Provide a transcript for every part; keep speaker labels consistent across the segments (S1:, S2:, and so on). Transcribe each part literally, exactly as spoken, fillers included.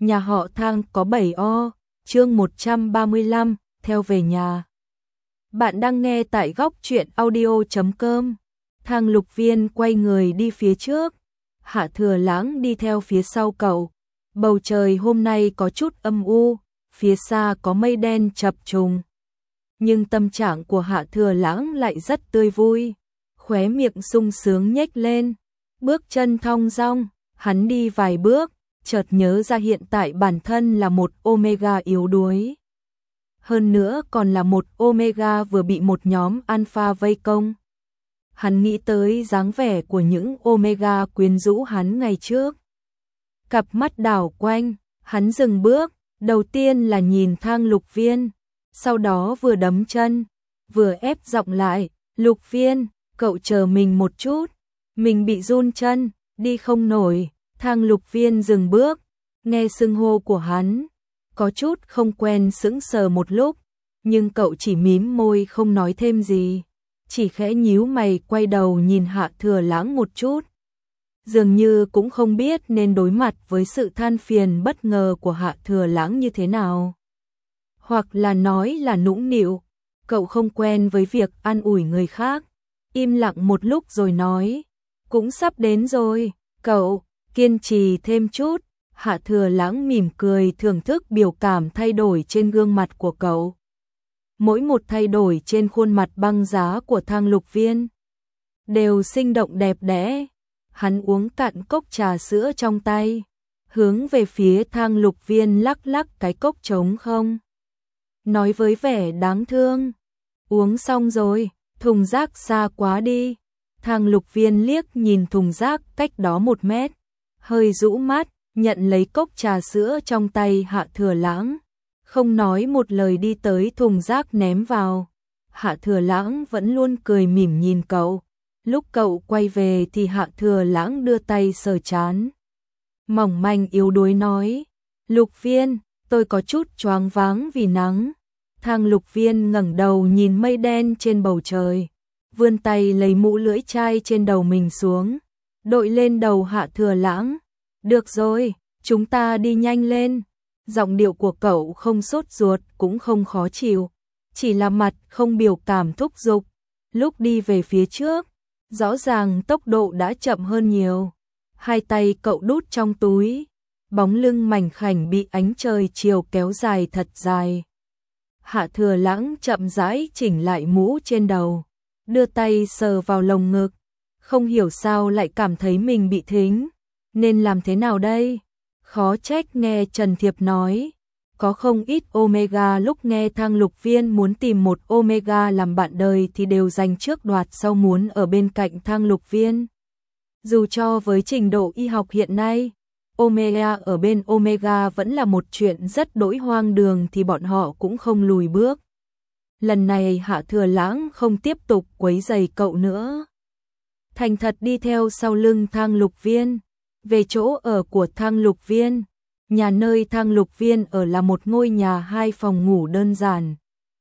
S1: Nhà họ Thang có bảy o, chương một trăm ba mươi lăm, theo về nhà. Bạn đang nghe tại góc truyện audio chấm com. Thang Lục Viên quay người đi phía trước, Hạ Thừa Lãng đi theo phía sau cậu. Bầu trời hôm nay có chút âm u, phía xa có mây đen chập trùng. Nhưng tâm trạng của Hạ Thừa Lãng lại rất tươi vui, khóe miệng sung sướng nhếch lên, bước chân thong dong, hắn đi vài bước, chợt nhớ ra hiện tại bản thân là một Omega yếu đuối. Hơn nữa còn là một Omega vừa bị một nhóm Alpha vây công. Hắn nghĩ tới dáng vẻ của những Omega quyến rũ hắn ngày trước. Cặp mắt đảo quanh, hắn dừng bước, đầu tiên là nhìn Thang Lục Viên, sau đó vừa đấm chân, vừa ép giọng lại, "Lục Viên, cậu chờ mình một chút, mình bị run chân, đi không nổi." Thang Lục Viên dừng bước, nghe xưng hô của hắn, có chút không quen, sững sờ một lúc, nhưng cậu chỉ mím môi không nói thêm gì, chỉ khẽ nhíu mày quay đầu nhìn Hạ Thừa Lãng một chút. Dường như cũng không biết nên đối mặt với sự than phiền bất ngờ của Hạ Thừa Lãng như thế nào. Hoặc là nói là nũng nịu, cậu không quen với việc an ủi người khác, im lặng một lúc rồi nói, "Cũng sắp đến rồi, cậu kiên trì thêm chút." Hạ Thừa Lãng mỉm cười thưởng thức biểu cảm thay đổi trên gương mặt của cậu. Mỗi một thay đổi trên khuôn mặt băng giá của Thang Lục Viên đều sinh động đẹp đẽ. Hắn uống cạn cốc trà sữa trong tay, hướng về phía Thang Lục Viên lắc lắc cái cốc trống không, nói với vẻ đáng thương, "Uống xong rồi, thùng rác xa quá đi." Thang Lục Viên liếc nhìn thùng rác cách đó một mét, hơi rũ mắt, nhận lấy cốc trà sữa trong tay Hạ Thừa Lãng, không nói một lời đi tới thùng rác ném vào. Hạ Thừa Lãng vẫn luôn cười mỉm nhìn cậu. Lúc cậu quay về thì Hạ Thừa Lãng đưa tay sờ trán, mỏng manh yếu đuối nói, "Lục Viên, tôi có chút choáng váng vì nắng." Thang Lục Viên ngẩng đầu nhìn mây đen trên bầu trời, vươn tay lấy mũ lưỡi chai trên đầu mình xuống, đội lên đầu Hạ Thừa Lãng. "Được rồi, chúng ta đi nhanh lên." Giọng điệu của cậu không sốt ruột cũng không khó chịu, chỉ là mặt không biểu cảm thúc giục. Lúc đi về phía trước, rõ ràng tốc độ đã chậm hơn nhiều. Hai tay cậu đút trong túi, bóng lưng mảnh khảnh bị ánh trời chiều kéo dài thật dài. Hạ Thừa Lãng chậm rãi chỉnh lại mũ trên đầu, đưa tay sờ vào lồng ngực, không hiểu sao lại cảm thấy mình bị thính. Nên làm thế nào đây? Khó trách nghe Trần Thiệp nói, có không ít Omega lúc nghe Thang Lục Viên muốn tìm một Omega làm bạn đời thì đều giành trước đoạt sau muốn ở bên cạnh Thang Lục Viên. Dù cho với trình độ y học hiện nay, Omega ở bên Omega vẫn là một chuyện rất đỗi hoang đường thì bọn họ cũng không lùi bước. Lần này Hạ Thừa Lãng không tiếp tục quấy rầy cậu nữa, thành thật đi theo sau lưng Thang Lục Viên. Về chỗ ở của Thang Lục Viên, nhà nơi Thang Lục Viên ở là một ngôi nhà hai phòng ngủ đơn giản.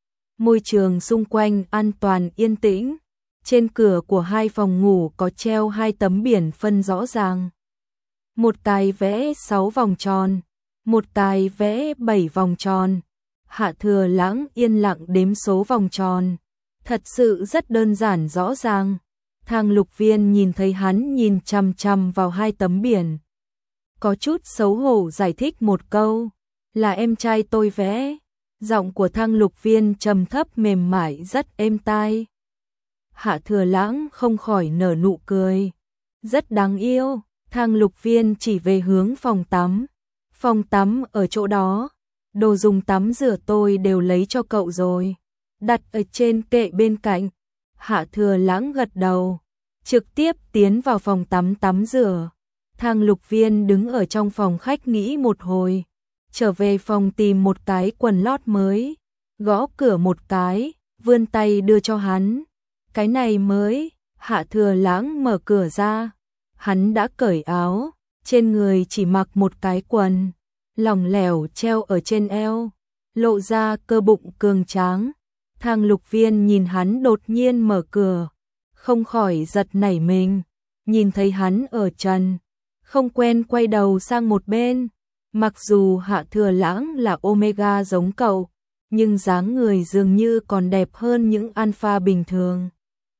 S1: Môi trường xung quanh an toàn yên tĩnh, trên cửa của hai phòng ngủ có treo hai tấm biển phân rõ ràng. Một cái vẽ sáu vòng tròn, một cái vẽ bảy vòng tròn. Hạ Thừa Lãng yên lặng đếm số vòng tròn, thật sự rất đơn giản rõ ràng. Thang Lục Viên nhìn thấy hắn nhìn chằm chằm vào hai tấm biển, có chút xấu hổ giải thích một câu, "Là em trai tôi vẽ." Giọng của Thang Lục Viên trầm thấp mềm mại rất êm tai. Hạ Thừa Lãng không khỏi nở nụ cười, "Rất đáng yêu." Thang Lục Viên chỉ về hướng phòng tắm, "Phòng tắm ở chỗ đó, đồ dùng tắm rửa tôi đều lấy cho cậu rồi, đặt ở trên kệ bên cạnh." Hạ Thừa Lãng gật đầu, trực tiếp tiến vào phòng tắm tắm rửa. Thang Lục Viên đứng ở trong phòng khách nghĩ một hồi, trở về phòng tìm một cái quần lót mới, gõ cửa một cái, vươn tay đưa cho hắn. "Cái này mới." Hạ Thừa Lãng mở cửa ra, hắn đã cởi áo, trên người chỉ mặc một cái quần, lỏng lẻo treo ở trên eo, lộ ra cơ bụng cường tráng. Thang Lục Viên nhìn hắn đột nhiên mở cửa, không khỏi giật nảy mình, nhìn thấy hắn ở trần, không quen quay đầu sang một bên, Mặc dù Hạ Thừa Lãng là Omega giống cậu, nhưng dáng người dường như còn đẹp hơn những alpha bình thường.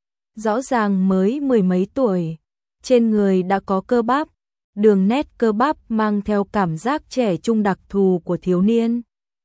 S1: Rõ ràng mới mười mấy tuổi, trên người đã có cơ bắp, đường nét cơ bắp mang theo cảm giác trẻ trung đặc thù của thiếu niên.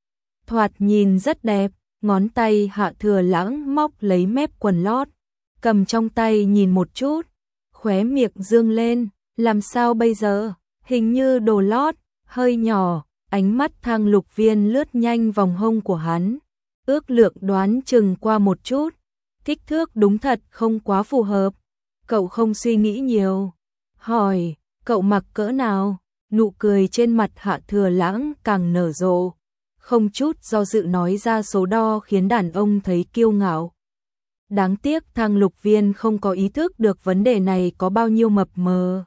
S1: Thoạt nhìn rất đẹp, ngón tay Hạ Thừa Lãng móc lấy mép quần lót, cầm trong tay nhìn một chút, khóe miệng dương lên, làm sao bây giờ, hình như đồ lót, hơi nhỏ, ánh mắt Thang Lục Viên lướt nhanh vòng hông của hắn, ước lượng đoán chừng qua một chút, kích thước đúng thật không quá phù hợp. Cậu không suy nghĩ nhiều, hỏi, cậu mặc cỡ nào? Nụ cười trên mặt Hạ Thừa Lãng càng nở rộ, không chút do dự nói ra số đo khiến đàn ông thấy kiêu ngạo. Đáng tiếc Thang Lục Viên không có ý thức được vấn đề này có bao nhiêu mập mờ.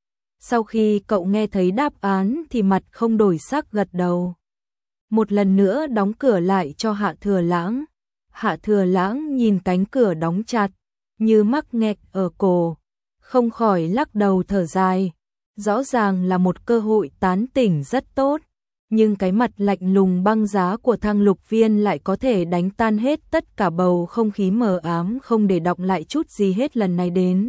S1: Sau khi cậu nghe thấy đáp án thì mặt không đổi sắc gật đầu. Một lần nữa đóng cửa lại cho Hạ Thừa Lãng. Hạ Thừa Lãng nhìn cánh cửa đóng chặt, như mắc nghẹt ở cổ, không khỏi lắc đầu thở dài. Rõ ràng là một cơ hội tán tỉnh rất tốt, nhưng cái mặt lạnh lùng băng giá của Thang Lục Viên lại có thể đánh tan hết tất cả bầu không khí mờ ám không để đọng lại chút gì hết lần này đến.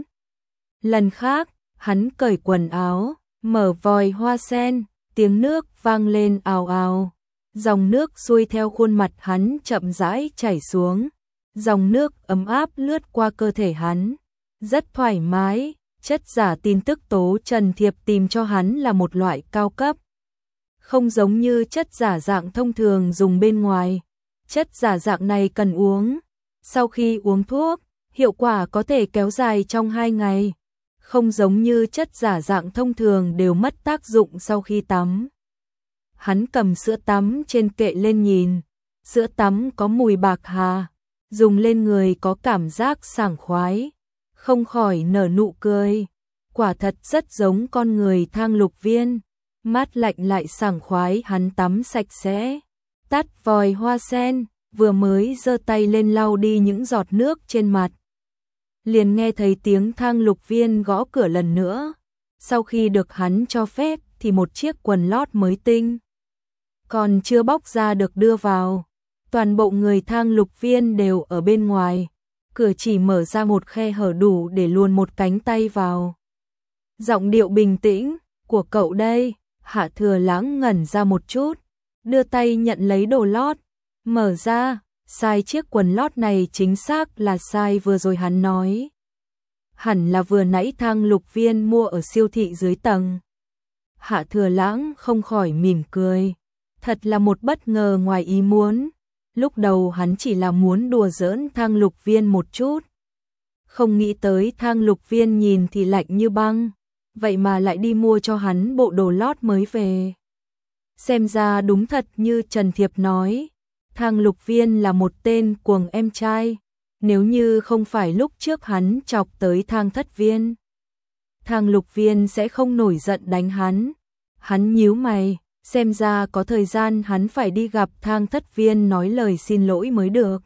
S1: Lần khác, hắn cởi quần áo, mở vòi hoa sen, tiếng nước vang lên ào ào. Dòng nước xuôi theo khuôn mặt hắn chậm rãi chảy xuống. Dòng nước ấm áp lướt qua cơ thể hắn, rất thoải mái. Chất giả tin tức Tố Trần Thiệp tìm cho hắn là một loại cao cấp, không giống như chất giả dạng thông thường dùng bên ngoài. Chất giả dạng này cần uống, sau khi uống thuốc, hiệu quả có thể kéo dài trong hai ngày, không giống như chất giả dạng thông thường đều mất tác dụng sau khi tắm. Hắn cầm sữa tắm trên kệ lên nhìn, sữa tắm có mùi bạc hà, dùng lên người có cảm giác sảng khoái, không khỏi nở nụ cười. Quả thật rất giống con người Thang Lục Viên, mát lạnh lại sảng khoái. Hắn tắm sạch sẽ, tắt vòi hoa sen, vừa mới giơ tay lên lau đi những giọt nước trên mặt, liền nghe thấy tiếng Thang Lục Viên gõ cửa lần nữa. Sau khi được hắn cho phép thì một chiếc quần lót mới tinh còn chưa bóc ra được đưa vào. Toàn bộ người Thang Lục Viên đều ở bên ngoài, cửa chỉ mở ra một khe hở đủ để luồn một cánh tay vào. Giọng điệu bình tĩnh, của cậu đây. Hạ Thừa Lãng ngẩn ra một chút, đưa tay nhận lấy đồ lót, mở ra, size chiếc quần lót này chính xác là size vừa rồi hắn nói. Hẳn là vừa nãy Thang Lục Viên mua ở siêu thị dưới tầng. Hạ Thừa Lãng không khỏi mỉm cười, thật là một bất ngờ ngoài ý muốn. Lúc đầu hắn chỉ là muốn đùa giỡn Thang Lục Viên một chút, không nghĩ tới Thang Lục Viên nhìn thì lạnh như băng, vậy mà lại đi mua cho hắn bộ đồ lót mới về. Xem ra đúng thật như Trần Thiệp nói, Thang Lục Viên là một tên cuồng em trai, nếu như không phải lúc trước hắn chọc tới Thang Thất Viên, Thang Lục Viên sẽ không nổi giận đánh hắn. Hắn nhíu mày, xem ra có thời gian hắn phải đi gặp Thang Thất Viên nói lời xin lỗi mới được.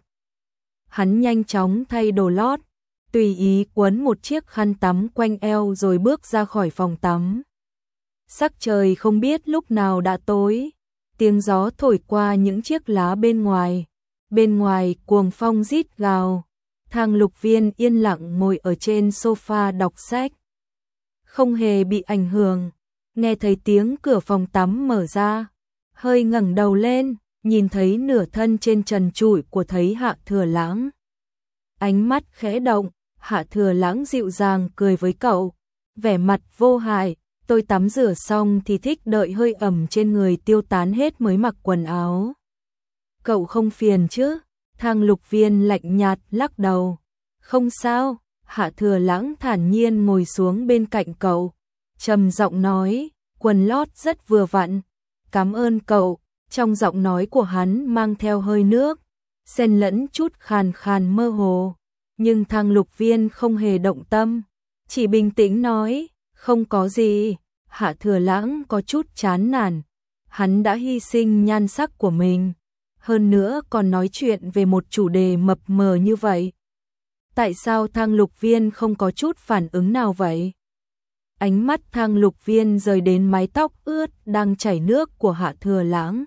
S1: Hắn nhanh chóng thay đồ lót, tùy ý quấn một chiếc khăn tắm quanh eo rồi bước ra khỏi phòng tắm. Sắc trời không biết lúc nào đã tối, tiếng gió thổi qua những chiếc lá bên ngoài. Bên ngoài cuồng phong rít gào, Thang Lục Viên yên lặng ngồi ở trên sofa đọc sách, không hề bị ảnh hưởng. Nghe thấy tiếng cửa phòng tắm mở ra, hơi ngẩng đầu lên, nhìn thấy nửa thân trên trần trụi của thấy Hạ Thừa Lãng. Ánh mắt khẽ động, Hạ Thừa Lãng dịu dàng cười với cậu, vẻ mặt vô hại, tôi tắm rửa xong thì thích đợi hơi ẩm trên người tiêu tán hết mới mặc quần áo. Cậu không phiền chứ? Thang Lục Viên lạnh nhạt lắc đầu. Không sao. Hạ Thừa Lãng thản nhiên ngồi xuống bên cạnh cậu, trầm giọng nói, quần lót rất vừa vặn. Cảm ơn cậu. Trong giọng nói của hắn mang theo hơi nước, xen lẫn chút khàn khàn mơ hồ. Nhưng Thang Lục Viên không hề động tâm, chỉ bình tĩnh nói, không có gì. Hạ Thừa Lãng có chút chán nản, hắn đã hy sinh nhan sắc của mình, hơn nữa còn nói chuyện về một chủ đề mập mờ như vậy. Tại sao Thang Lục Viên không có chút phản ứng nào vậy? Ánh mắt Thang Lục Viên rời đến mái tóc ướt đang chảy nước của Hạ Thừa Lãng.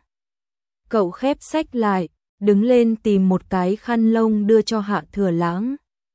S1: Cậu khép sách lại, đứng lên tìm một cái khăn lông đưa cho Hạ Thừa Lãng.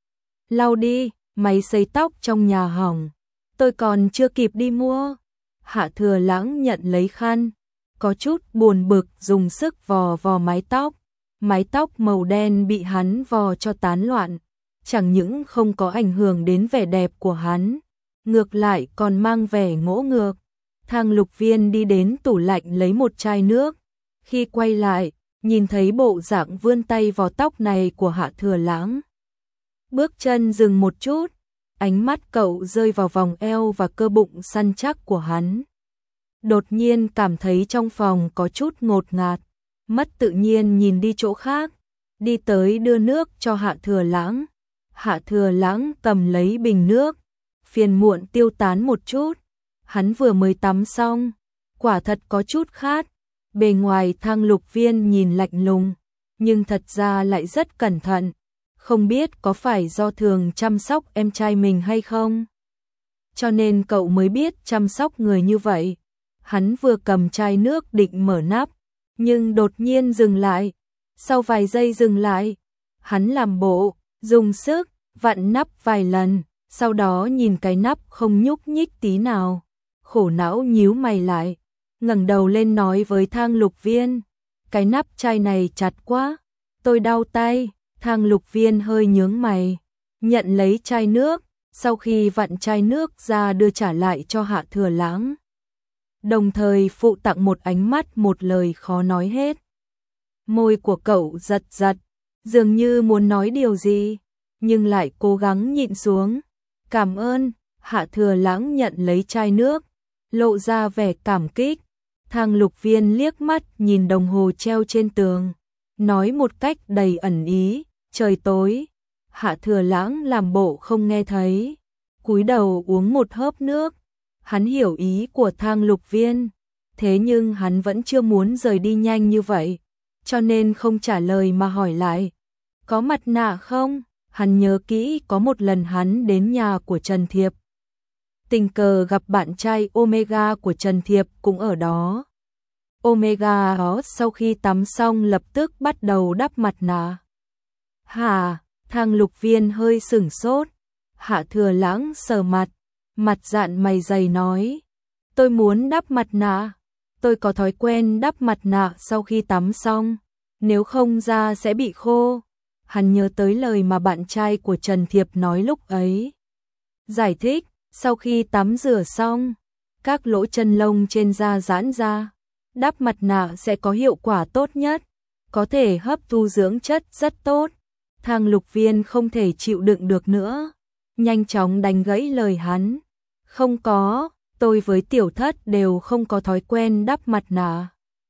S1: Lau đi, máy sấy tóc trong nhà hỏng, tôi còn chưa kịp đi mua. Hạ Thừa Lãng nhận lấy khăn, có chút buồn bực dùng sức vò vò mái tóc. Mái tóc màu đen bị hắn vò cho tán loạn, chẳng những không có ảnh hưởng đến vẻ đẹp của hắn, ngược lại còn mang vẻ ngỗ ngược. Thang Lục Viên đi đến tủ lạnh lấy một chai nước, khi quay lại, nhìn thấy bộ dạng vươn tay vò tóc này của Hạ Thừa Lãng. Bước chân dừng một chút, ánh mắt cậu rơi vào vòng eo và cơ bụng săn chắc của hắn. Đột nhiên cảm thấy trong phòng có chút ngột ngạt, mất tự nhiên nhìn đi chỗ khác, đi tới đưa nước cho Hạ Thừa Lãng. Hạ Thừa Lãng cầm lấy bình nước, phiền muộn tiêu tán một chút, hắn vừa mới tắm xong, quả thật có chút khát. Bề ngoài Thang Lục Viên nhìn lạnh lùng, nhưng thật ra lại rất cẩn thận, không biết có phải do thường chăm sóc em trai mình hay không, cho nên cậu mới biết chăm sóc người như vậy. Hắn vừa cầm chai nước định mở nắp, nhưng đột nhiên dừng lại. Sau vài giây dừng lại, hắn làm bộ, dùng sức, vặn nắp vài lần, sau đó nhìn cái nắp không nhúc nhích tí nào. Khổ não nhíu mày lại, ngẩng đầu lên nói với Thang Lục Viên, cái nắp chai này chặt quá, tôi đau tay. Thang Lục Viên hơi nhướng mày, nhận lấy chai nước, sau khi vặn chai nước ra đưa trả lại cho Hạ Thừa Lãng. Đồng thời phụ tặng một ánh mắt một lời khó nói hết. Môi của cậu giật giật, dường như muốn nói điều gì, nhưng lại cố gắng nhịn xuống. Cảm ơn. Hạ Thừa Lãng nhận lấy chai nước, lộ ra vẻ cảm kích. Thang Lục Viên liếc mắt nhìn đồng hồ treo trên tường, nói một cách đầy ẩn ý, trời tối. Hạ Thừa Lãng làm bộ không nghe thấy, cúi đầu uống một hớp nước. Hắn hiểu ý của Thang Lục Viên, thế nhưng hắn vẫn chưa muốn rời đi nhanh như vậy, cho nên không trả lời mà hỏi lại, có mặt nạ không? Hắn nhớ kỹ có một lần hắn đến nhà của Trần Thiệp, tình cờ gặp bạn trai Omega của Trần Thiệp cũng ở đó. Omega đó sau khi tắm xong lập tức bắt đầu đắp mặt nạ. Hả? Thang Lục Viên hơi sửng sốt. Hạ Thừa Lãng sờ mặt, mặt dạn mày dày nói, tôi muốn đắp mặt nạ, tôi có thói quen đắp mặt nạ sau khi tắm xong, nếu không da sẽ bị khô. Hắn nhớ tới lời mà bạn trai của Trần Thiệp nói lúc ấy. Giải thích, sau khi tắm rửa xong, các lỗ chân lông trên da giãn ra, đắp mặt nạ sẽ có hiệu quả tốt nhất, có thể hấp thu dưỡng chất rất tốt. Thang Lục Viên không thể chịu đựng được nữa, nhanh chóng đánh gãy lời hắn. Không có, tôi với Tiểu Thất đều không có thói quen đắp mặt nạ.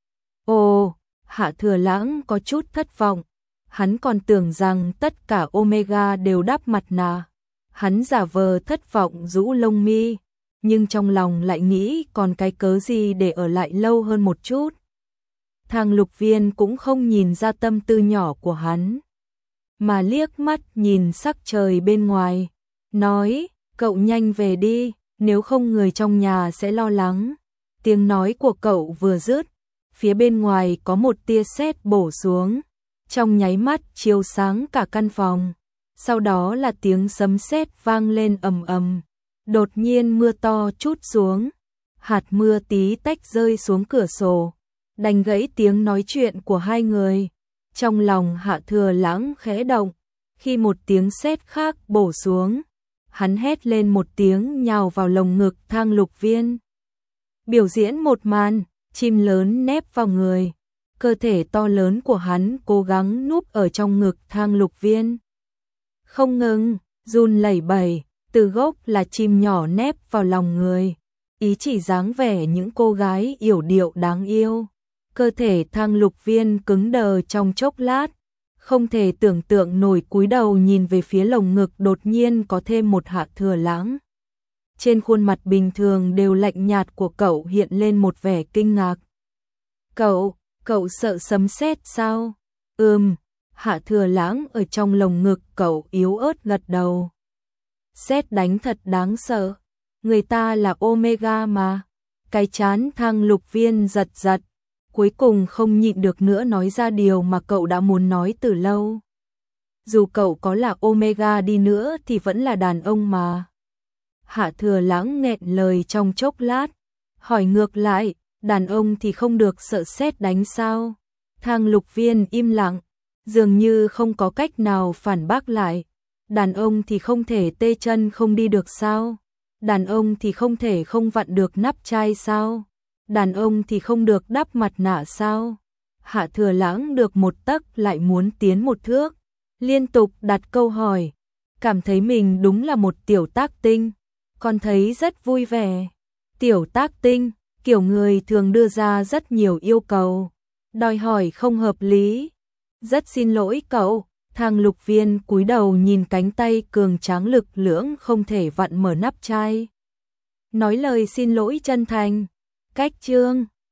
S1: Ồ, Hạ Thừa Lãng có chút thất vọng, hắn còn tưởng rằng tất cả Omega đều đắp mặt nạ. Hắn giả vờ thất vọng rũ lông mi, nhưng trong lòng lại nghĩ còn cái cớ gì để ở lại lâu hơn một chút. Thang Lục Viên cũng không nhìn ra tâm tư nhỏ của hắn, mà liếc mắt nhìn sắc trời bên ngoài, nói, cậu nhanh về đi, nếu không người trong nhà sẽ lo lắng. Tiếng nói của cậu vừa dứt, phía bên ngoài có một tia sét bổ xuống, trong nháy mắt chiếu sáng cả căn phòng. Sau đó là tiếng sấm sét vang lên ầm ầm. Đột nhiên mưa to trút xuống, hạt mưa tí tách rơi xuống cửa sổ, đánh gãy tiếng nói chuyện của hai người. Trong lòng Hạ Thừa Lãng khẽ động, khi một tiếng sét khác bổ xuống, hắn hét lên một tiếng nhào vào lồng ngực Thang Lục Viên. Biểu diễn một màn, chim lớn nép vào người, cơ thể to lớn của hắn cố gắng núp ở trong ngực Thang Lục Viên. Không ngừng, run lẩy bẩy, từ gốc là chim nhỏ nép vào lòng người, ý chỉ dáng vẻ những cô gái yểu điệu đáng yêu. Cơ thể Thang Lục Viên cứng đờ trong chốc lát, không thể tưởng tượng nổi cúi đầu nhìn về phía lồng ngực đột nhiên có thêm một Hạ Thừa Lãng. Trên khuôn mặt bình thường đều lạnh nhạt của cậu hiện lên một vẻ kinh ngạc. Cậu, cậu sợ sấm sét sao? Ừm, Hạ Thừa Lãng ở trong lồng ngực cậu yếu ớt gật đầu. Sét đánh thật đáng sợ. người ta là Omega mà. Cái chán Thang Lục Viên giật giật, cuối cùng không nhịn được nữa nói ra điều mà cậu đã muốn nói từ lâu. Dù cậu có là Omega đi nữa thì vẫn là đàn ông mà. Hạ Thừa Lãng nghẹn lời trong chốc lát, hỏi ngược lại, đàn ông thì không được sợ sét đánh sao? Thang Lục Viên im lặng, dường như không có cách nào phản bác lại. Đàn ông thì không thể tê chân không đi được sao? Đàn ông thì không thể không vặn được nắp chai sao? Đàn ông thì không được đắp mặt nạ sao? Hạ Thừa Lãng được một tấc lại muốn tiến một thước, liên tục đặt câu hỏi, cảm thấy mình đúng là một tiểu tác tinh, còn thấy rất vui vẻ. Tiểu tác tinh, kiểu người thường đưa ra rất nhiều yêu cầu, đòi hỏi không hợp lý. Rất xin lỗi cậu. Thang Lục Viên cúi đầu nhìn cánh tay cường tráng lực lưỡng không thể vặn mở nắp chai, nói lời xin lỗi chân thành. Cách chương